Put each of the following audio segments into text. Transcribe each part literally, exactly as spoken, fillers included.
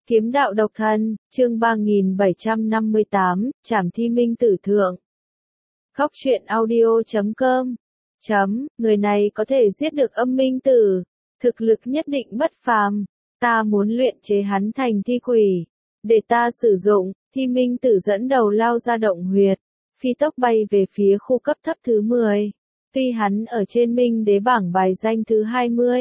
Kiếm đạo độc thân, chương ba nghìn bảy trăm năm mươi tám, Trảm Thi Minh Tử Thượng. Khóc chuyện audio chấm com. Chấm, người này có thể giết được âm minh tử. Thực lực nhất định bất phàm. Ta muốn luyện chế hắn thành thi quỷ. Để ta sử dụng, Thi Minh Tử dẫn đầu lao ra động huyệt. Phi tốc bay về phía khu cấp thấp thứ mười. Tuy hắn ở trên minh đế bảng bài danh thứ hai mươi.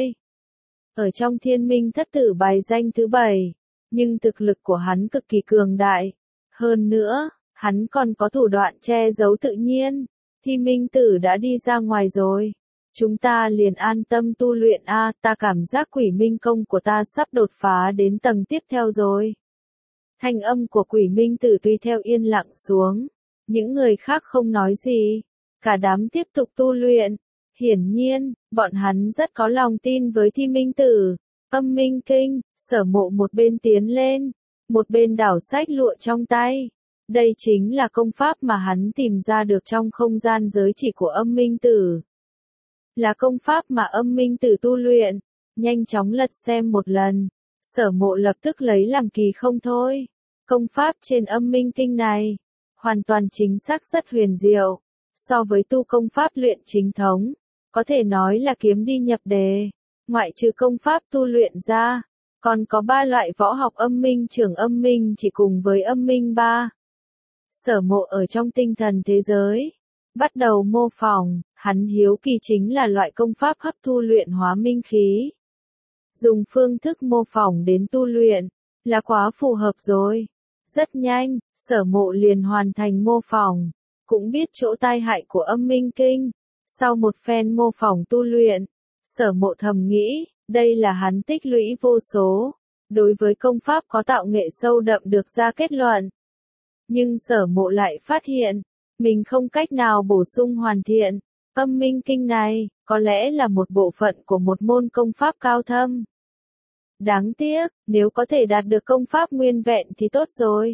Ở trong thiên minh thất tử bài danh thứ bảy. Nhưng thực lực của hắn cực kỳ cường đại. Hơn nữa, hắn còn có thủ đoạn che giấu tự nhiên. Thi Minh Tử đã đi ra ngoài rồi. Chúng ta liền an tâm tu luyện a, ta cảm giác quỷ minh công của ta sắp đột phá đến tầng tiếp theo rồi. Thanh âm của quỷ minh tử tuy theo yên lặng xuống. Những người khác không nói gì. Cả đám tiếp tục tu luyện. Hiển nhiên, bọn hắn rất có lòng tin với Thi Minh Tử. Âm minh kinh, Sở Mộ một bên tiến lên, một bên đảo sách lụa trong tay. Đây chính là công pháp mà hắn tìm ra được trong không gian giới chỉ của âm minh tử. Là công pháp mà âm minh tử tu luyện. Nhanh chóng lật xem một lần. Sở Mộ lập tức lấy làm kỳ không thôi. Công pháp trên âm minh kinh này, hoàn toàn chính xác rất huyền diệu. So với tu công pháp luyện chính thống, có thể nói là kiếm đi nhập đề. Ngoại trừ công pháp tu luyện ra, còn có ba loại võ học âm minh trưởng âm minh chỉ cùng với âm minh ba. Sở Mộ ở trong tinh thần thế giới, bắt đầu mô phỏng, hắn hiếu kỳ chính là loại công pháp hấp thu luyện hóa minh khí. Dùng phương thức mô phỏng đến tu luyện, là quá phù hợp rồi. Rất nhanh, Sở Mộ liền hoàn thành mô phỏng, cũng biết chỗ tai hại của âm minh kinh. Sau một phen mô phỏng tu luyện, Sở Mộ thầm nghĩ, đây là hắn tích lũy vô số. Đối với công pháp có tạo nghệ sâu đậm được ra kết luận. Nhưng Sở Mộ lại phát hiện, mình không cách nào bổ sung hoàn thiện. Âm minh kinh này, có lẽ là một bộ phận của một môn công pháp cao thâm. Đáng tiếc, nếu có thể đạt được công pháp nguyên vẹn thì tốt rồi.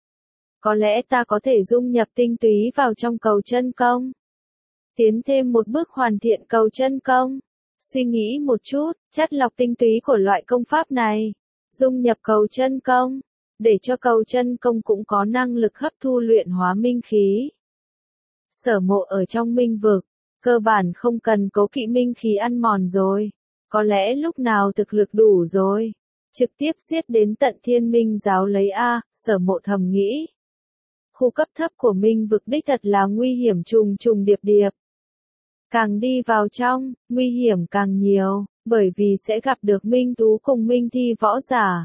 Có lẽ ta có thể dung nhập tinh túy vào trong cầu chân công. Tiến thêm một bước hoàn thiện cầu chân công. Suy nghĩ một chút, chất lọc tinh túy của loại công pháp này, dung nhập cầu chân công, để cho cầu chân công cũng có năng lực hấp thu luyện hóa minh khí. Sở Mộ ở trong minh vực, cơ bản không cần cố kỵ minh khí ăn mòn rồi. Có lẽ lúc nào thực lực đủ rồi, trực tiếp giết đến tận thiên minh giáo lấy A, Sở Mộ thầm nghĩ. Khu cấp thấp của minh vực đích thật là nguy hiểm trùng trùng điệp điệp. Càng đi vào trong, nguy hiểm càng nhiều, bởi vì sẽ gặp được minh tú cùng minh thi võ giả.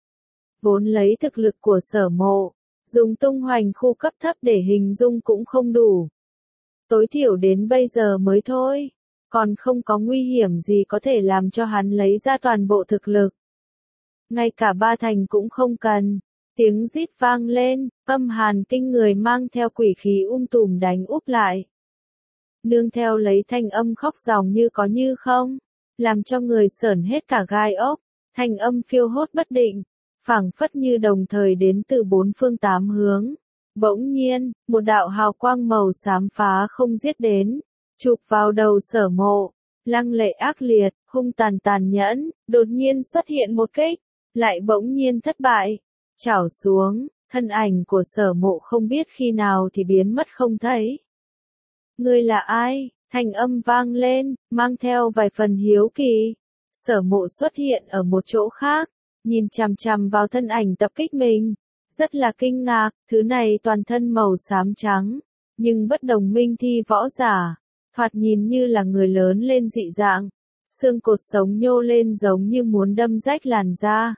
Vốn lấy thực lực của Sở Mộ, dùng tung hoành khu cấp thấp để hình dung cũng không đủ. Tối thiểu đến bây giờ mới thôi, còn không có nguy hiểm gì có thể làm cho hắn lấy ra toàn bộ thực lực. Ngay cả ba thành cũng không cần. Tiếng rít vang lên, âm hàn kinh người mang theo quỷ khí um tùm đánh úp lại. Nương theo lấy thanh âm khóc ròng như có như không, làm cho người sởn hết cả gai ốc, thanh âm phiêu hốt bất định, phảng phất như đồng thời đến từ bốn phương tám hướng. Bỗng nhiên, một đạo hào quang màu xám phá không giết đến, chụp vào đầu Sở Mộ, lăng lệ ác liệt, hung tàn tàn nhẫn, đột nhiên xuất hiện một kích, lại bỗng nhiên thất bại, chảo xuống, thân ảnh của Sở Mộ không biết khi nào thì biến mất không thấy. Ngươi là ai? Thanh âm vang lên, mang theo vài phần hiếu kỳ. Sở Mộ xuất hiện ở một chỗ khác, nhìn chằm chằm vào thân ảnh tập kích mình. Rất là kinh ngạc, thứ này toàn thân màu xám trắng, nhưng bất đồng minh thi võ giả, thoạt nhìn như là người lớn lên dị dạng. Xương cột sống nhô lên giống như muốn đâm rách làn da.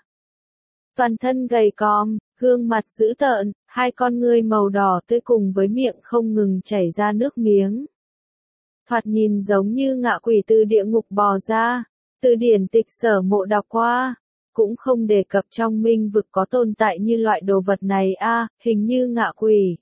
Toàn thân gầy còm, gương mặt dữ tợn, hai con ngươi màu đỏ tươi cùng với miệng không ngừng chảy ra nước miếng. Thoạt nhìn giống như ngạ quỷ từ địa ngục bò ra. Từ điển tịch Sở Mộ đọc qua, cũng không đề cập trong minh vực có tồn tại như loại đồ vật này a, hình như ngạ quỷ.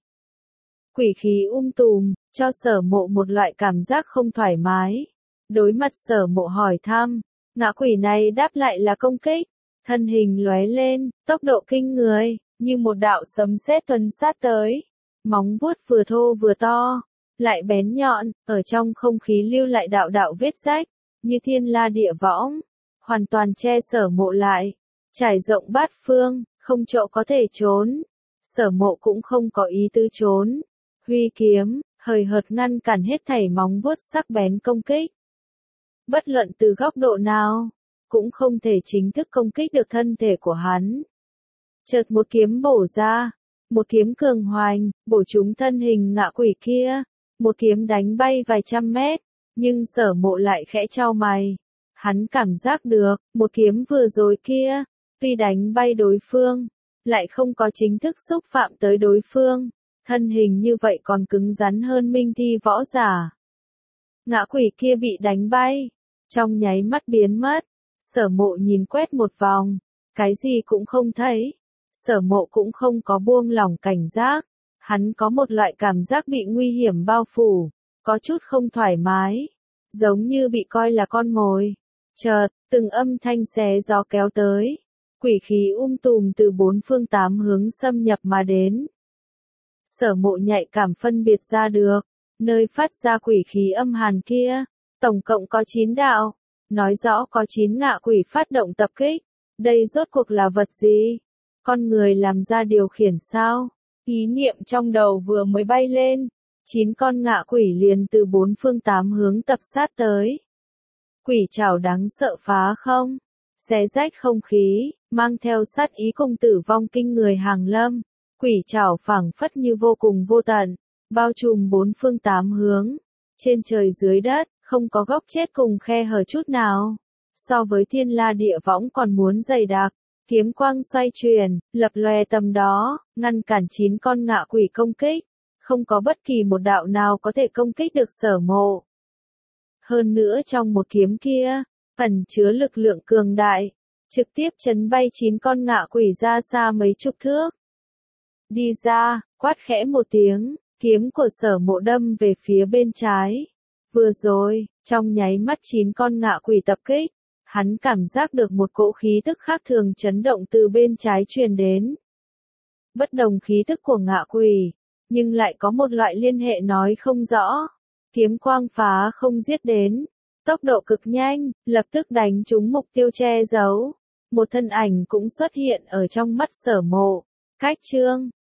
Quỷ khí um tùm, cho Sở Mộ một loại cảm giác không thoải mái. Đối mặt Sở Mộ hỏi thăm, ngạ quỷ này đáp lại là công kích. Thân hình lóe lên, tốc độ kinh người, như một đạo sấm sét tuần sát tới. Móng vuốt vừa thô vừa to, lại bén nhọn, ở trong không khí lưu lại đạo đạo vết rách, như thiên la địa võng, hoàn toàn che Sở Mộ lại. Trải rộng bát phương, không chỗ có thể trốn. Sở Mộ cũng không có ý tứ trốn. Huy kiếm, hời hợt ngăn cản hết thảy móng vuốt sắc bén công kích. Bất luận từ góc độ nào, cũng không thể chính thức công kích được thân thể của hắn. Chợt một kiếm bổ ra, một kiếm cường hoành, bổ trúng thân hình ngạ quỷ kia, một kiếm đánh bay vài trăm mét, nhưng Sở Mộ lại khẽ chau mày. Hắn cảm giác được, một kiếm vừa rồi kia, tuy đánh bay đối phương, lại không có chính thức xúc phạm tới đối phương, thân hình như vậy còn cứng rắn hơn minh thi võ giả. Ngạ quỷ kia bị đánh bay, trong nháy mắt biến mất. Sở Mộ nhìn quét một vòng, cái gì cũng không thấy. Sở Mộ cũng không có buông lỏng cảnh giác, hắn có một loại cảm giác bị nguy hiểm bao phủ, có chút không thoải mái, giống như bị coi là con mồi. Chợt, từng âm thanh xé gió kéo tới, quỷ khí um tùm từ bốn phương tám hướng xâm nhập mà đến. Sở Mộ nhạy cảm phân biệt ra được, nơi phát ra quỷ khí âm hàn kia, tổng cộng có chín đạo, nói rõ có chín ngạ quỷ phát động tập kích. Đây rốt cuộc là vật gì? Con người làm ra điều khiển sao? Ý niệm trong đầu vừa mới bay lên, chín con ngạ quỷ liền từ bốn phương tám hướng tập sát tới. Quỷ trảo đáng sợ phá không? Xé rách không khí, mang theo sát ý cùng tử vong kinh người hàng lâm. Quỷ trảo phảng phất như vô cùng vô tận, bao trùm bốn phương tám hướng. Trên trời dưới đất, không có góc chết cùng khe hở chút nào. So với thiên la địa võng còn muốn dày đặc. Kiếm quang xoay chuyển, lập lòe tầm đó, ngăn cản chín con ngạ quỷ công kích. Không có bất kỳ một đạo nào có thể công kích được Sở Mộ. Hơn nữa trong một kiếm kia, ẩn chứa lực lượng cường đại, trực tiếp chấn bay chín con ngạ quỷ ra xa mấy chục thước. Đi ra, quát khẽ một tiếng, kiếm của Sở Mộ đâm về phía bên trái. Vừa rồi, trong nháy mắt chín con ngạ quỷ tập kích, hắn cảm giác được một cỗ khí tức khác thường chấn động từ bên trái truyền đến. Bất đồng khí tức của ngạ quỷ, nhưng lại có một loại liên hệ nói không rõ. Kiếm quang phá không giết đến, tốc độ cực nhanh, lập tức đánh trúng mục tiêu che giấu. Một thân ảnh cũng xuất hiện ở trong mắt Sở Mộ. Cách chương